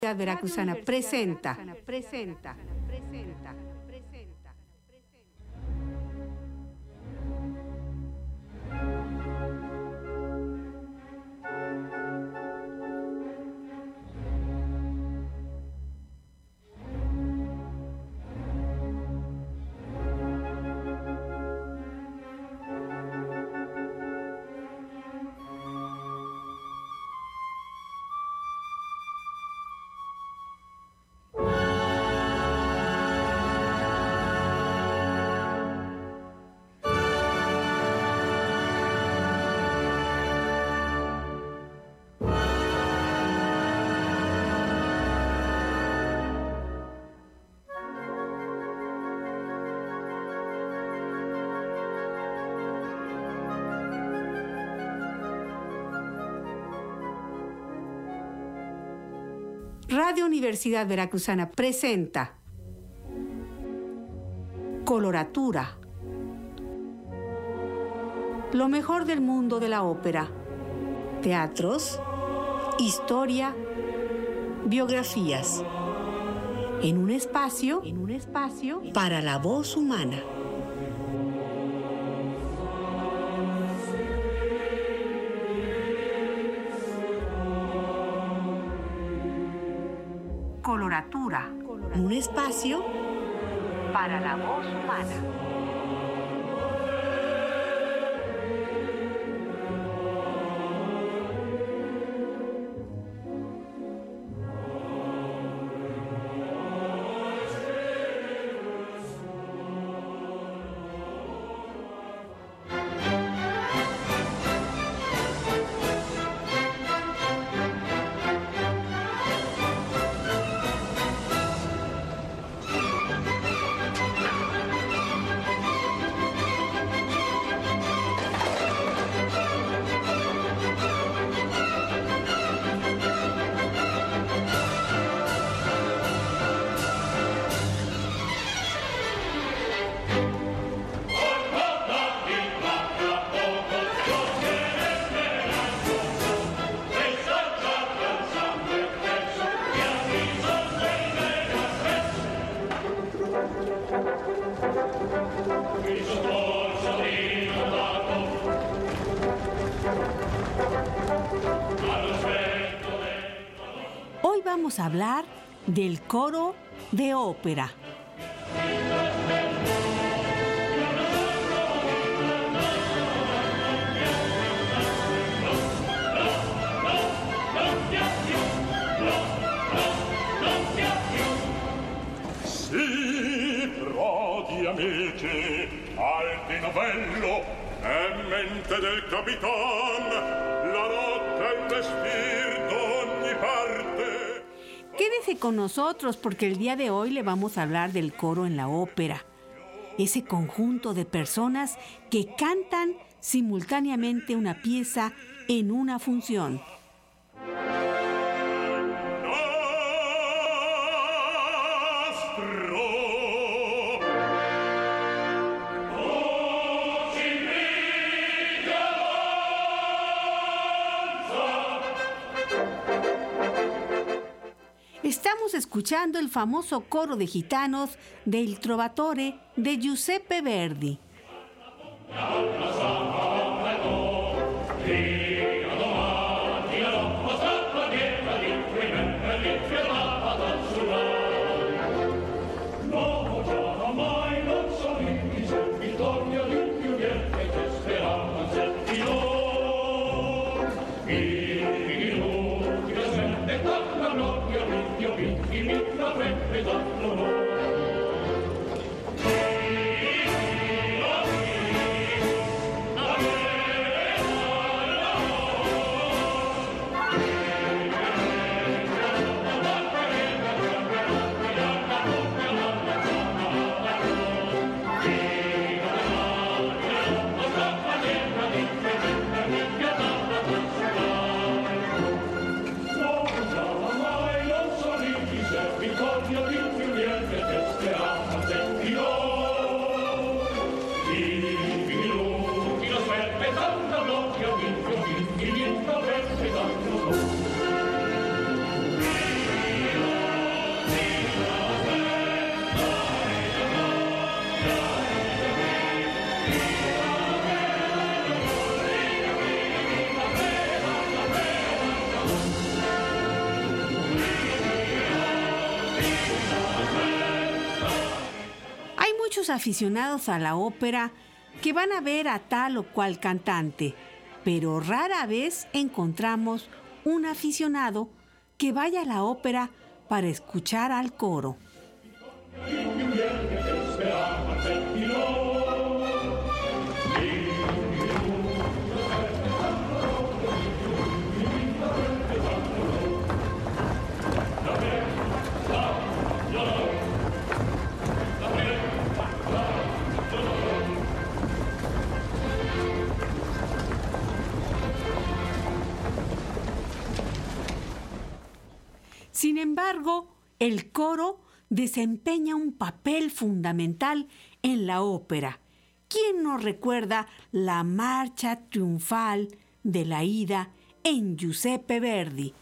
Veracruzana presenta. Radio Universidad Veracruzana presenta Coloratura. Lo mejor del mundo de la ópera. Teatros, historia, biografías. En un espacio para la voz humana. Coloratura, un espacio para la voz humana. Hoy vamos a hablar del coro de ópera. Sì, prodi amici, alti novello, è mente del capitan, la rotta è un vestir d'ogni parte. Quédese con nosotros porque el día de hoy le vamos a hablar del coro en la ópera. Ese conjunto de personas que cantan simultáneamente una pieza en una función. Estamos escuchando el famoso coro de gitanos del Trovatore de Giuseppe Verdi. Vittorio di Giulietta muchos aficionados a la ópera que van a ver a tal o cual cantante, pero rara vez encontramos un aficionado que vaya a la ópera para escuchar al coro. Sin embargo, el coro desempeña un papel fundamental en la ópera. ¿Quién no recuerda la marcha triunfal de la Aída en Giuseppe Verdi?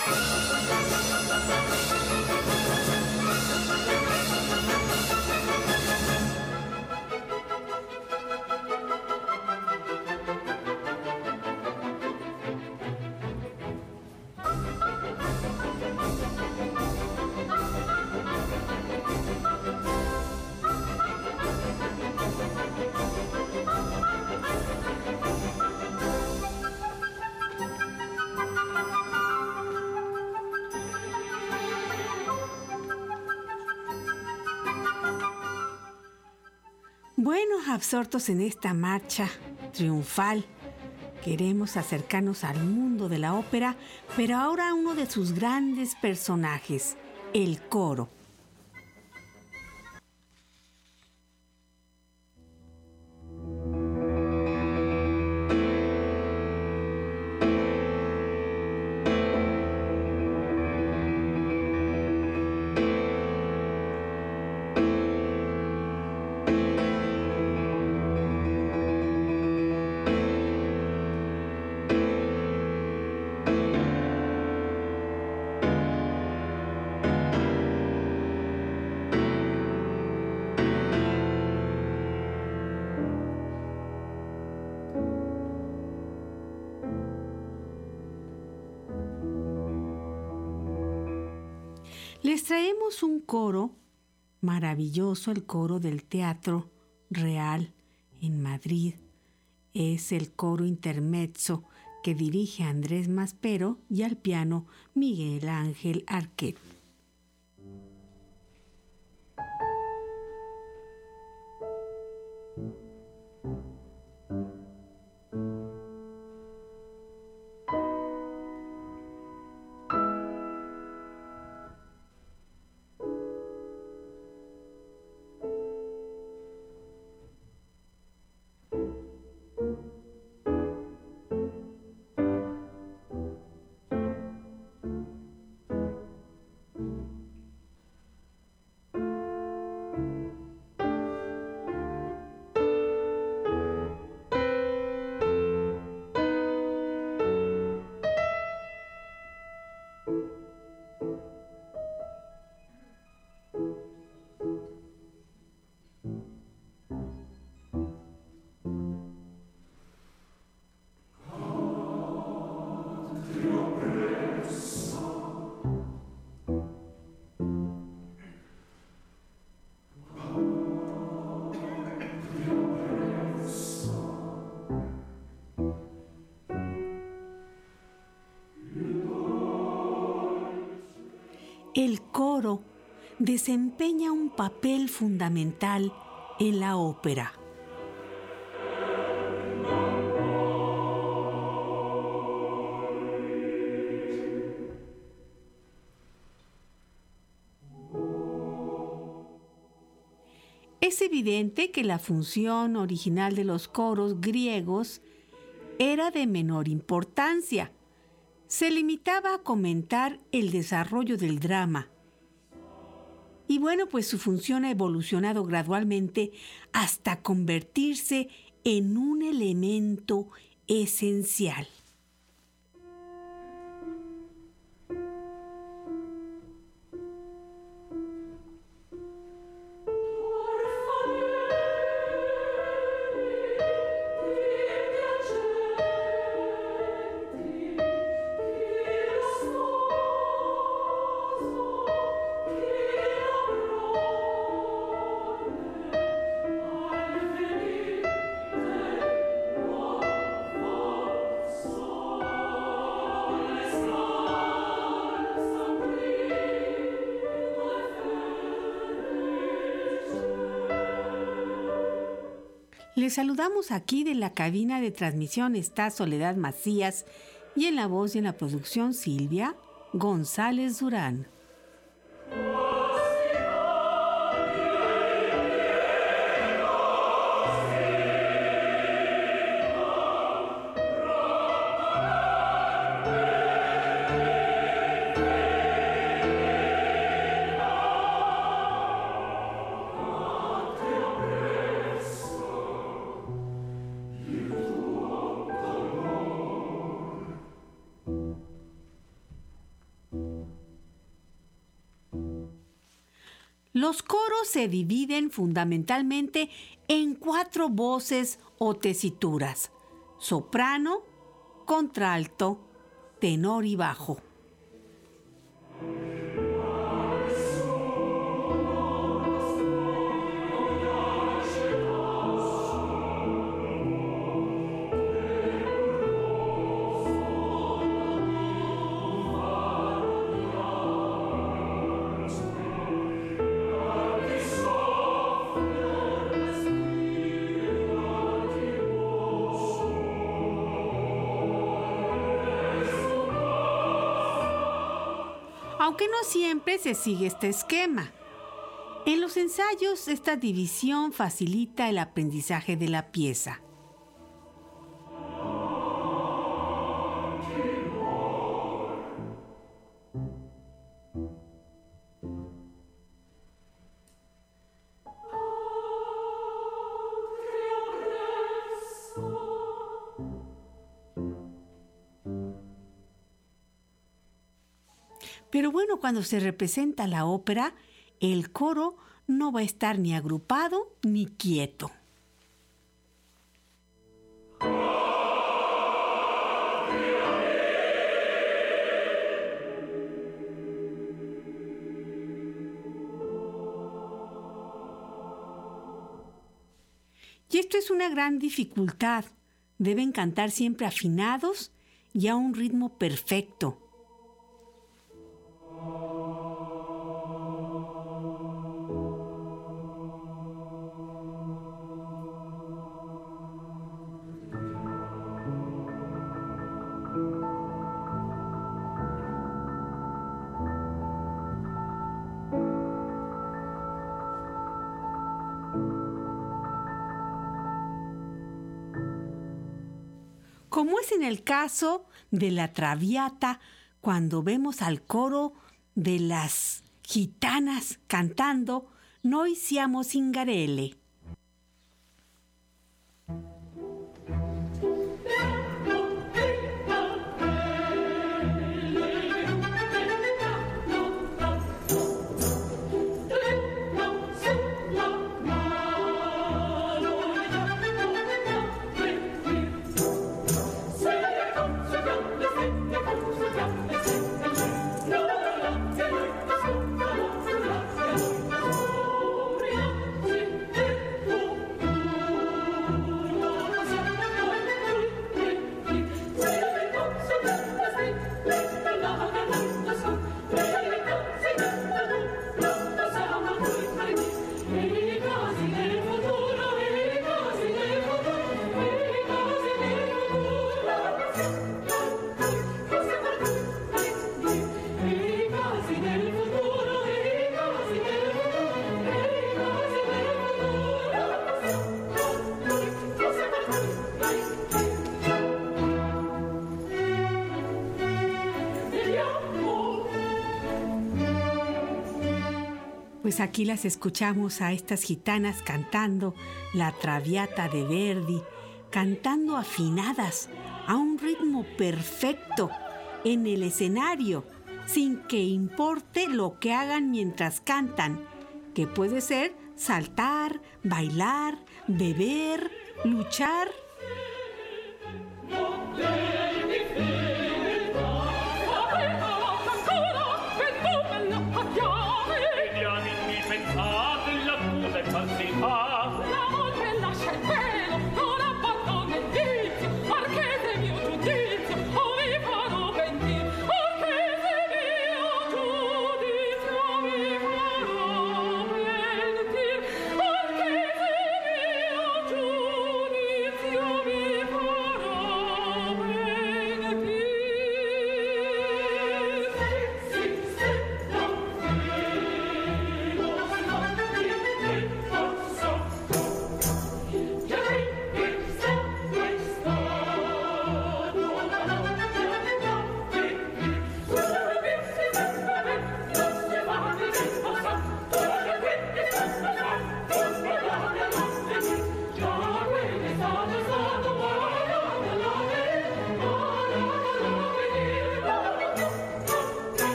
Bueno, absortos en esta marcha triunfal, queremos acercarnos al mundo de la ópera, pero ahora a uno de sus grandes personajes, el coro. Les traemos un coro maravilloso, el coro del Teatro Real en Madrid. Es el coro intermezzo que dirige Andrés Maspero y al piano Miguel Ángel Arquet. El coro desempeña un papel fundamental en la ópera. Es evidente que la función original de los coros griegos era de menor importancia. Se limitaba a comentar el desarrollo del drama. Y bueno, pues su función ha evolucionado gradualmente hasta convertirse en un elemento esencial. Les saludamos aquí de la cabina de transmisión está Soledad Macías y en la voz y en la producción Silvia González Durán. Los coros se dividen fundamentalmente en 4 voces o tesituras: soprano, contralto, tenor y bajo. Aunque no siempre se sigue este esquema. En los ensayos, esta división facilita el aprendizaje de la pieza. Pero bueno, cuando se representa la ópera, el coro no va a estar ni agrupado ni quieto. Y esto es una gran dificultad. Deben cantar siempre afinados y a un ritmo perfecto. Como es en el caso de la Traviata, cuando vemos al coro de las gitanas cantando Noi siamo Zingarelle. Pues aquí las escuchamos a estas gitanas cantando la Traviata de Verdi, cantando afinadas a un ritmo perfecto en el escenario, sin que importe lo que hagan mientras cantan, que puede ser saltar, bailar, beber, luchar.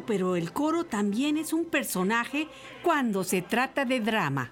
pero el coro también es un personaje cuando se trata de drama.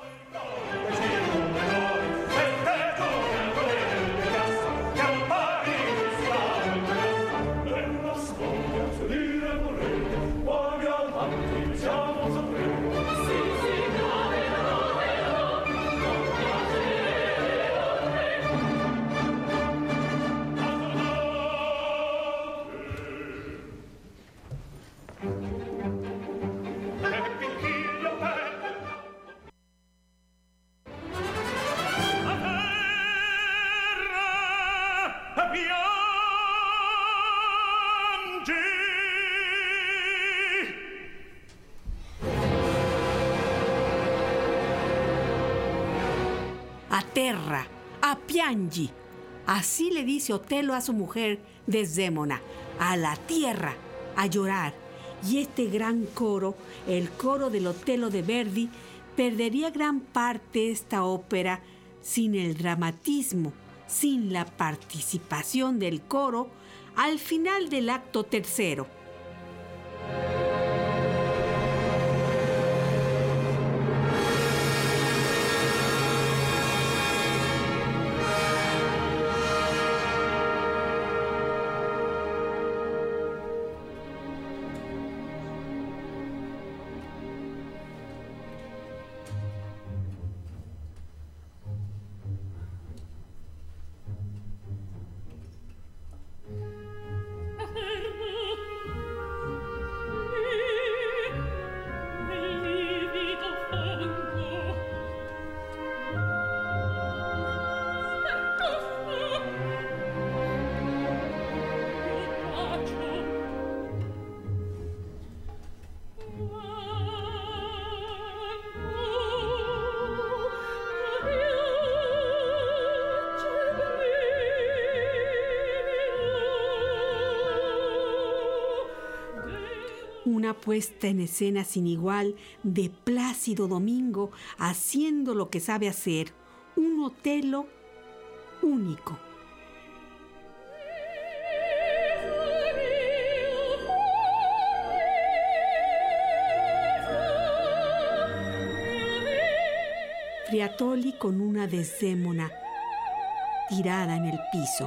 A terra, a piangi. Así le dice Otelo a su mujer Desdémona, a la tierra, a llorar. Y este gran coro, el coro del Otelo de Verdi, perdería gran parte de esta ópera sin el dramatismo, sin la participación del coro al final del acto tercero. Una puesta en escena sin igual de Plácido Domingo haciendo lo que sabe hacer, un Otelo único. Briatore con una Desdémona tirada en el piso.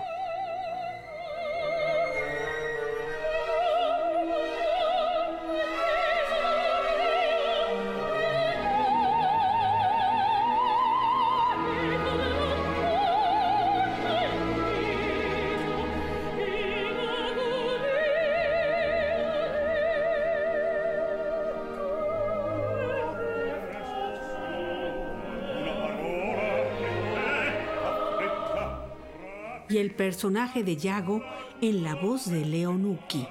Y el personaje de Iago en la voz de Leo Nucchi.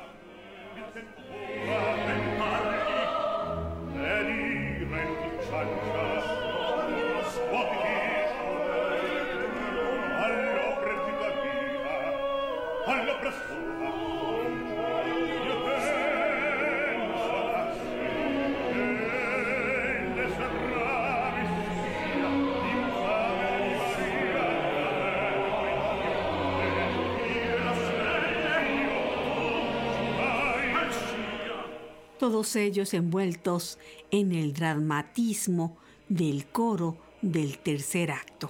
Todos ellos envueltos en el dramatismo del coro del tercer acto.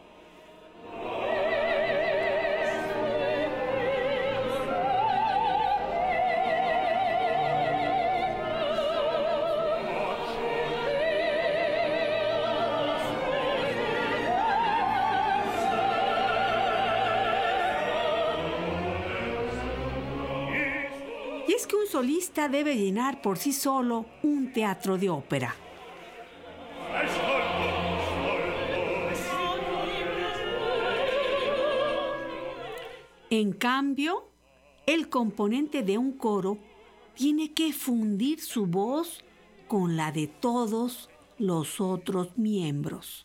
Y es que un solista debe llenar por sí solo un teatro de ópera. En cambio, el componente de un coro tiene que fundir su voz con la de todos los otros miembros.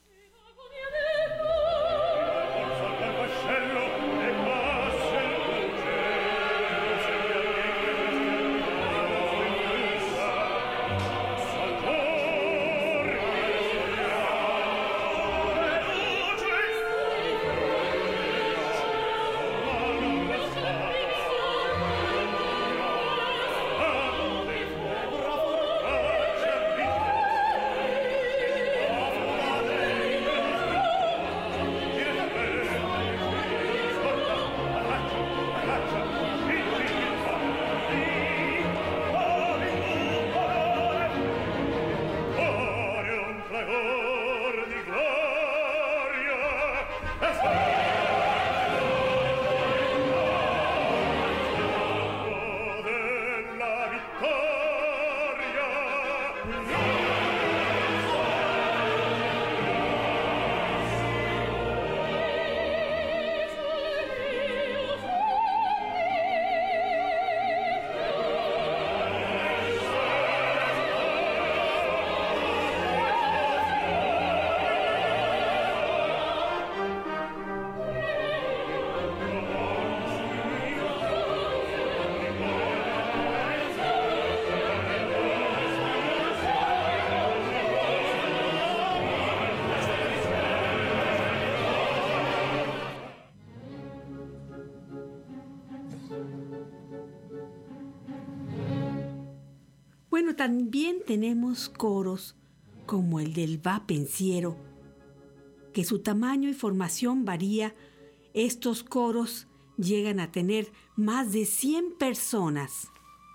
Bueno, también tenemos coros como el del Va Pensiero, que su tamaño y formación varía. Estos coros llegan a tener más de 100 personas.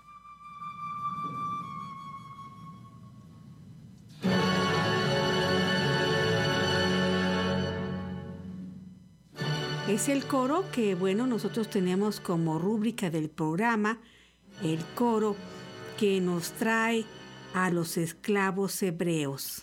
Es el coro que, bueno, nosotros tenemos como rúbrica del programa, el coro que nos trae a los esclavos hebreos.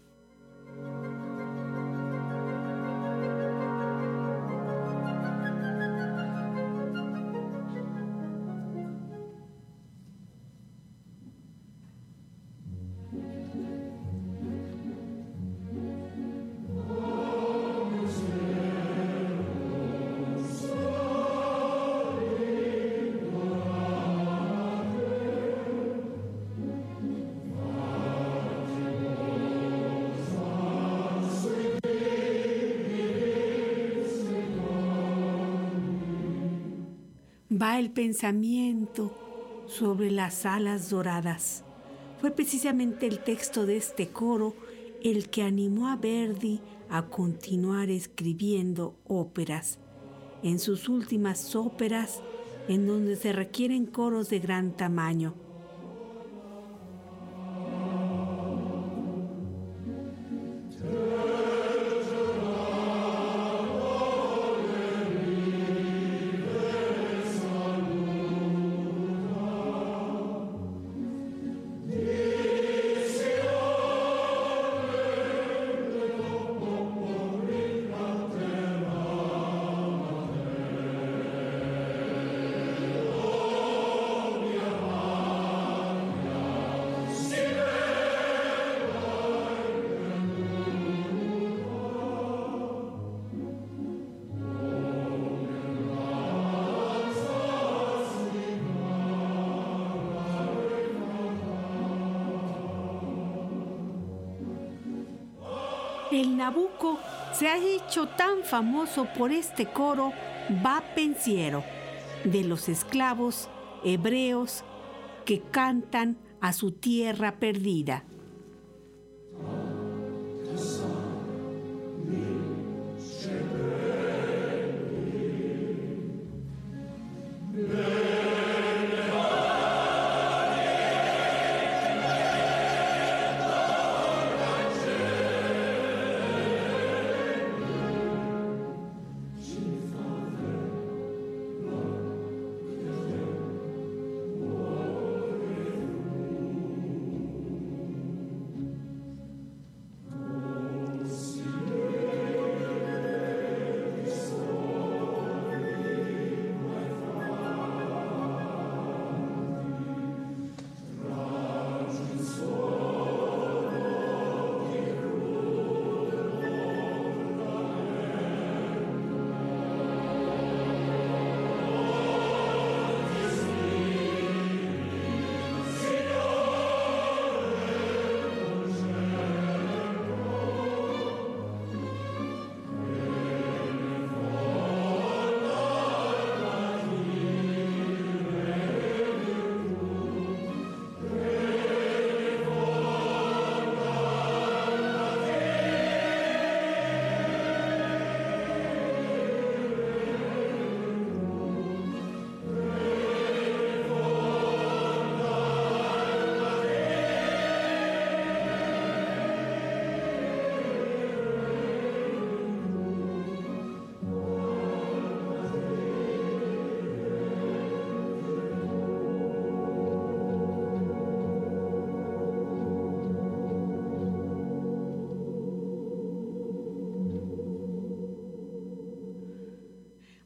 Va el pensamiento sobre las alas doradas. Fue precisamente el texto de este coro el que animó a Verdi a continuar escribiendo óperas. En sus últimas óperas, en donde se requieren coros de gran tamaño. El Nabucco se ha hecho tan famoso por este coro Va Pensiero, de los esclavos hebreos que cantan a su tierra perdida.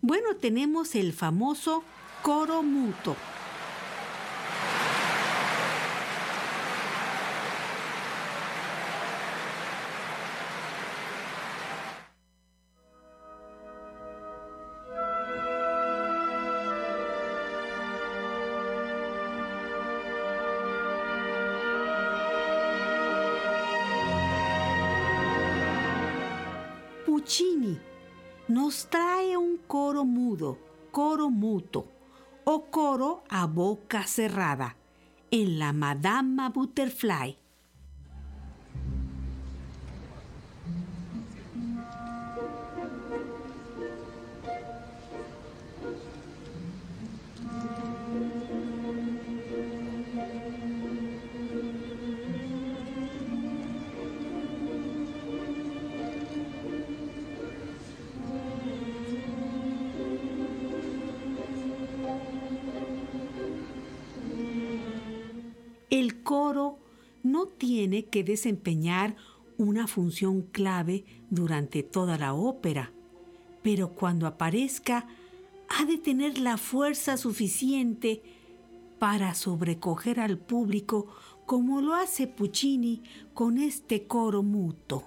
Bueno, tenemos el famoso coro muto. Puccini nos trae un coro mudo, coro muto o coro a boca cerrada en la Madama Butterfly. El coro no tiene que desempeñar una función clave durante toda la ópera, pero cuando aparezca ha de tener la fuerza suficiente para sobrecoger al público como lo hace Puccini con este coro muto.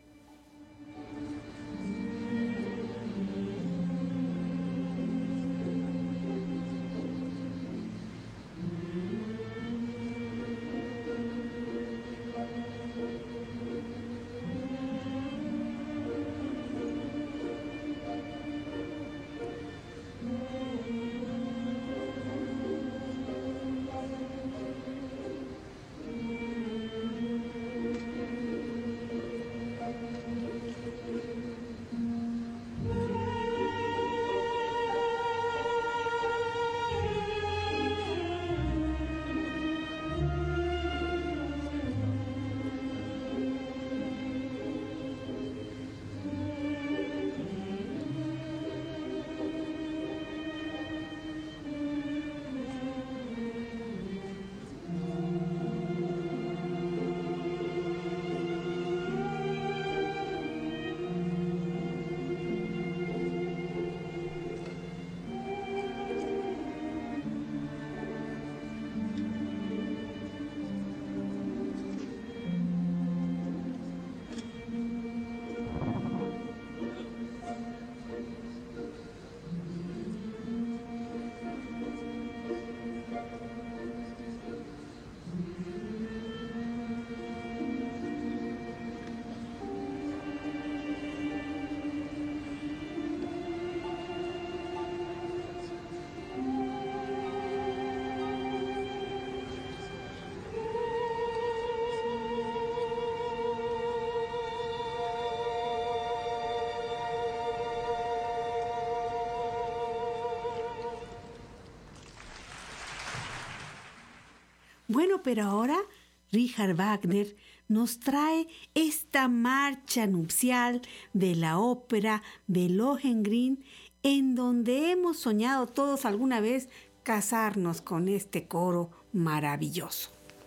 Bueno, pero ahora Richard Wagner nos trae esta marcha nupcial de la ópera de Lohengrin, en donde hemos soñado todos alguna vez casarnos con este coro maravilloso.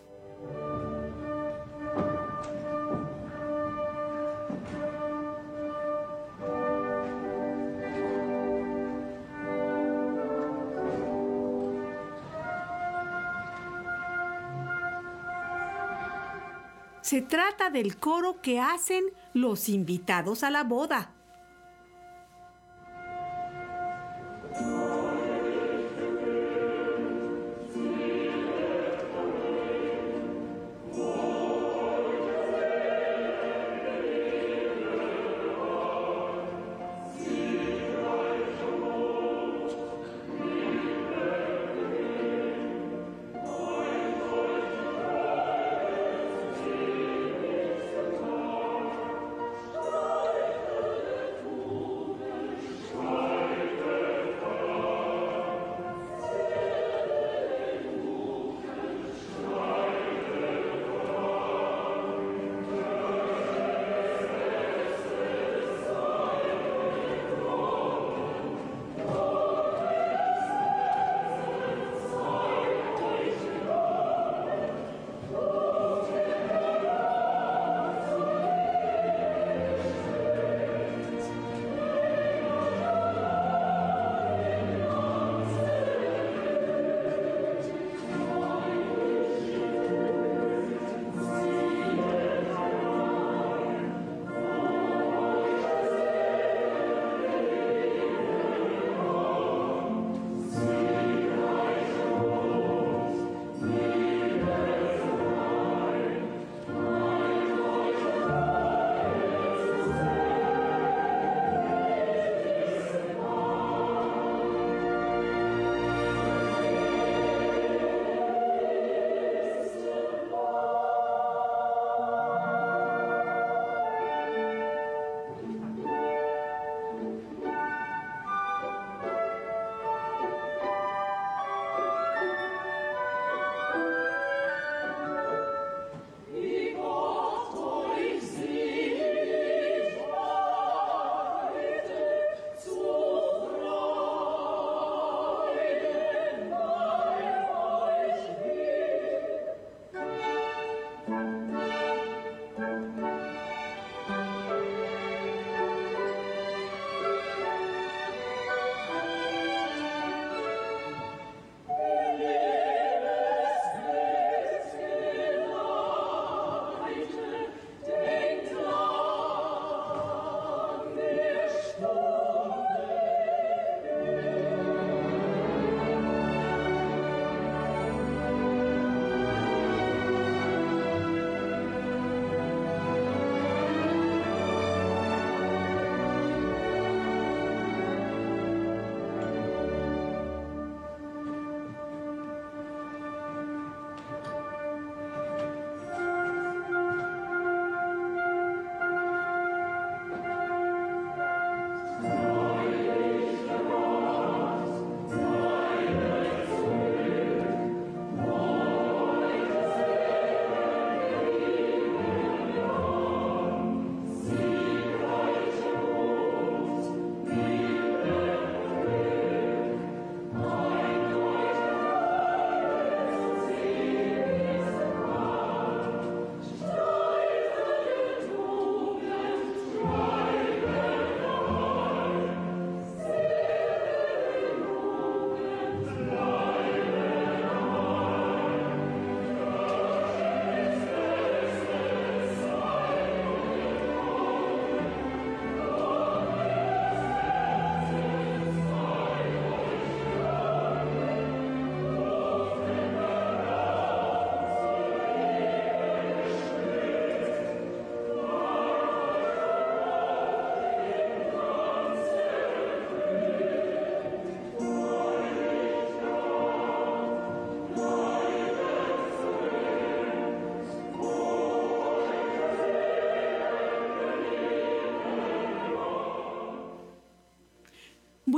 Se trata del coro que hacen los invitados a la boda.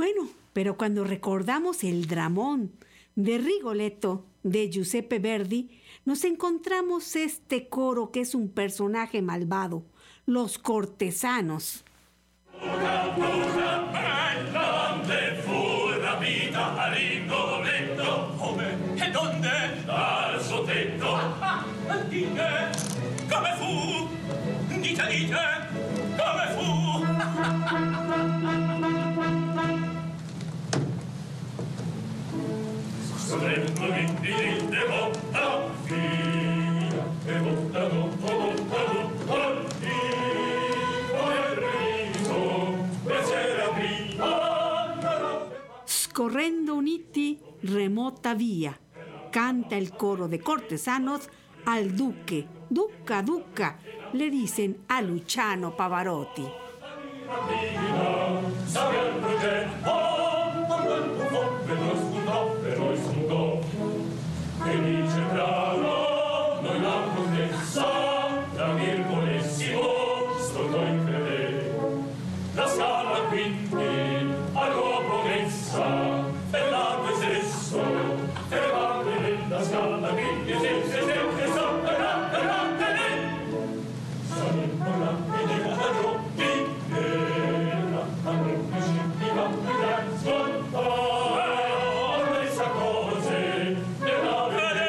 Bueno, pero cuando recordamos el dramón de Rigoletto de Giuseppe Verdi, nos encontramos este coro que es un personaje malvado, los cortesanos. ¿Dónde fu rapita a Rigoletto? Come e donde? Dal suo tetto. Dite, come fu? Dite, come fu? Sostengo di devotta figlia, devotta Scorrendo uniti, remota via, canta el coro de cortesanos al duque. Duca, duca, le dicen a Luciano Pavarotti. Felice bravo, noi la contessa, tra virgolessimo, sto noi crede. La scala quindi, a dopo messa, per l'arco stesso, per parte la scala quindi, se, sotto la tele. Sono importanti di quadrotti, e la quadrotti ci va a scontare, questa cose, della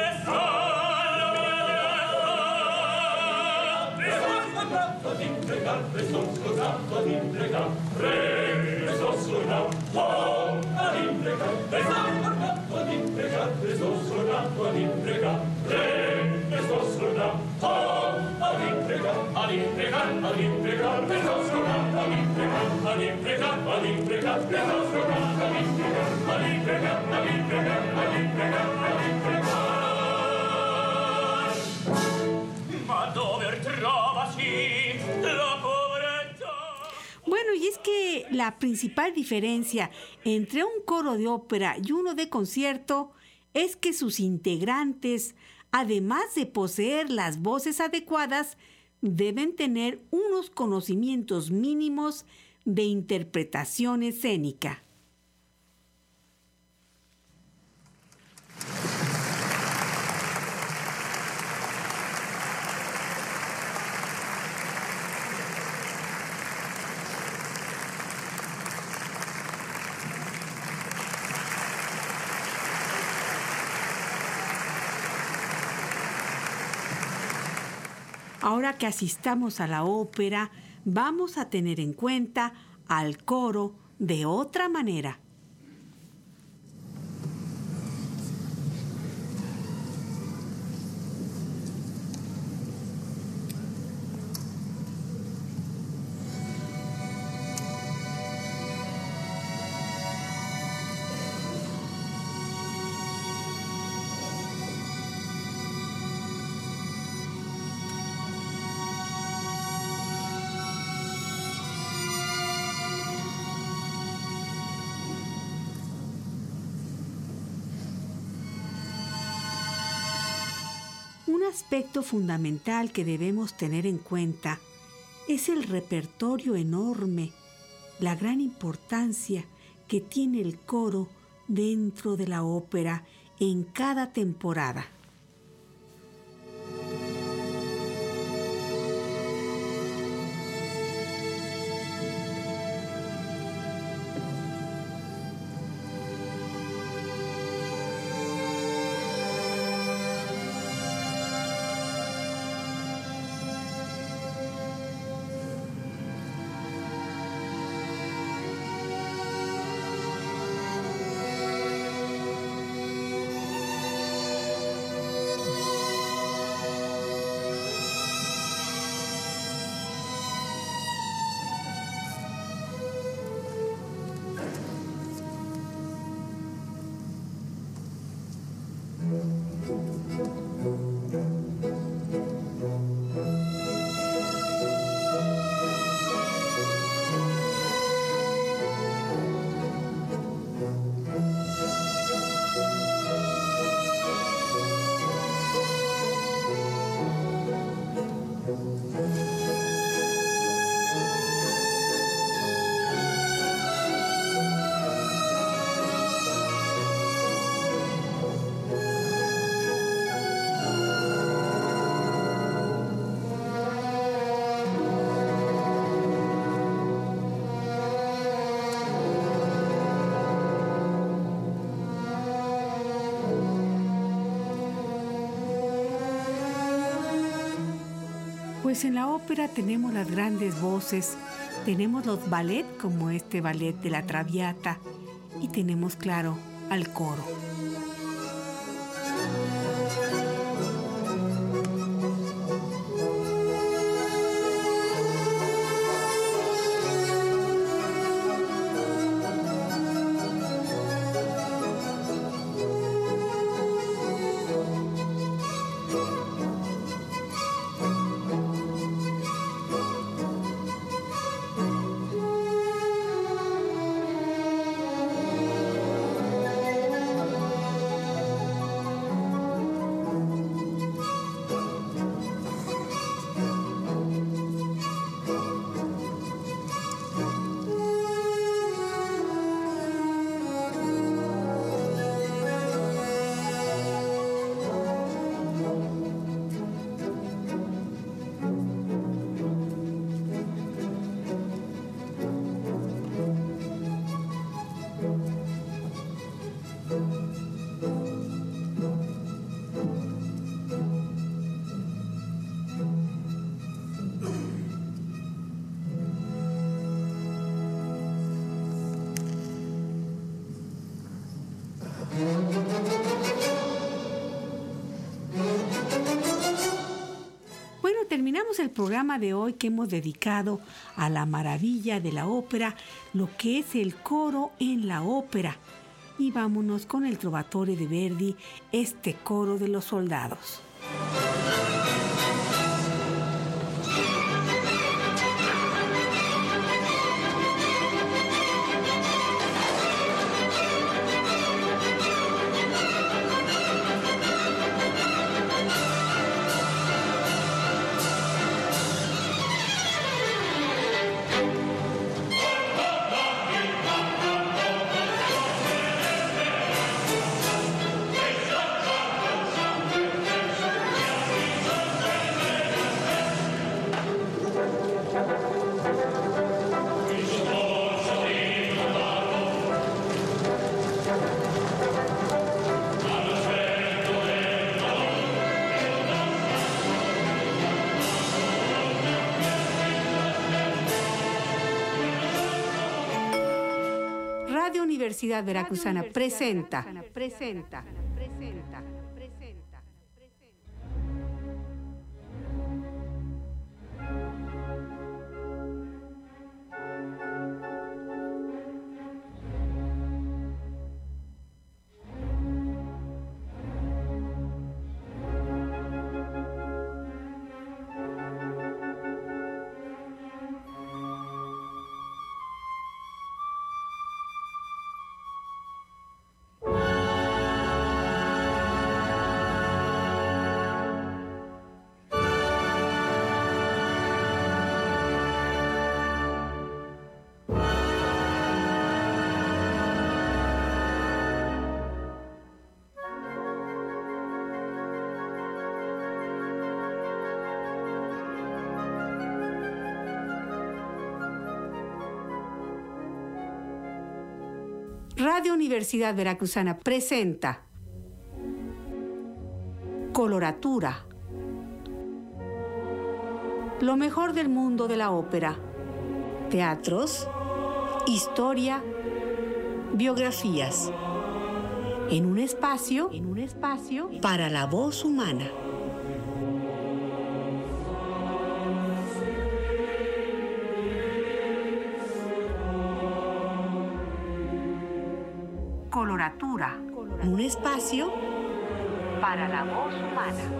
sto scusato ad imprecare, sto scusato ad imprecare, sto scusato ad imprecare, sto scusato ad imprecare, ad imprecare, ad imprecare, sto scusato ad imprecare, ad imprecare, ad imprecare, sto scusato ad imprecare, ad imprecare, ad imprecare, ad imprecare, ad imprecare. Ma dove trovasi la pobrezza? Bueno, y es que la principal diferencia entre un coro de ópera y uno de concierto es que sus integrantes, además de poseer las voces adecuadas, deben tener unos conocimientos mínimos de interpretación escénica. Ahora que asistamos a la ópera, vamos a tener en cuenta al coro de otra manera. Un aspecto fundamental que debemos tener en cuenta es el repertorio enorme, la gran importancia que tiene el coro dentro de la ópera en cada temporada. Pues en la ópera tenemos las grandes voces, tenemos los ballet como este ballet de la Traviata y tenemos, claro, al coro. Bueno, terminamos el programa de hoy que hemos dedicado a la maravilla de la ópera, lo que es el coro en la ópera. Y vámonos con el Trovatore de Verdi, este coro de los soldados. Radio Universidad Veracruzana presenta. Radio Universidad Veracruzana presenta Coloratura. Lo mejor del mundo de la ópera. Teatros, historia, biografías. En un espacio para la voz humana. Coloratura, un espacio para la voz humana.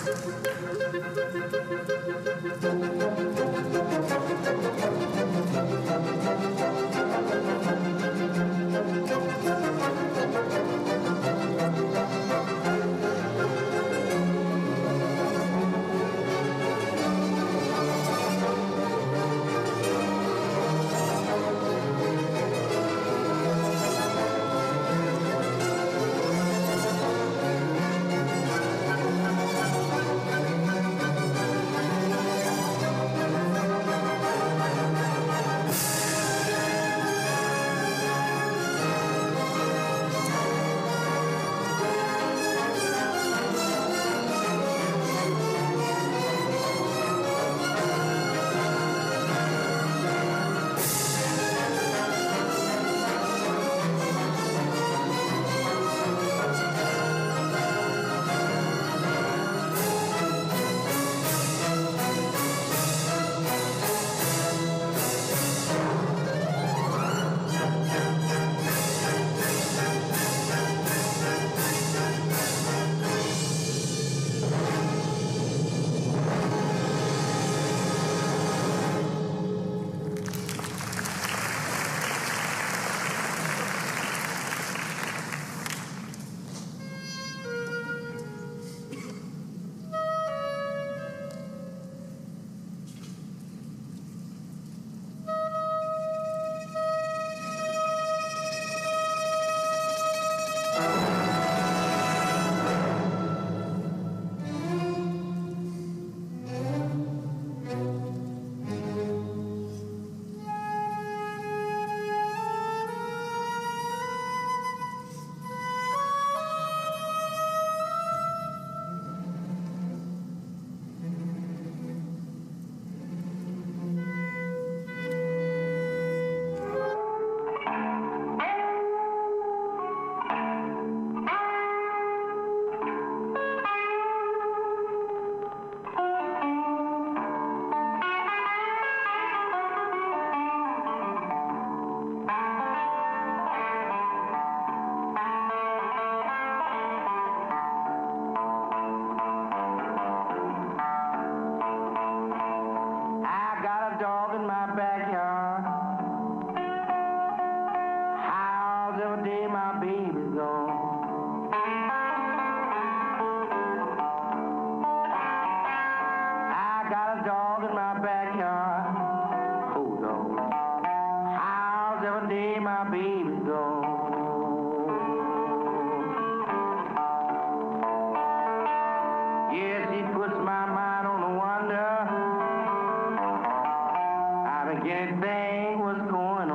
Anything was going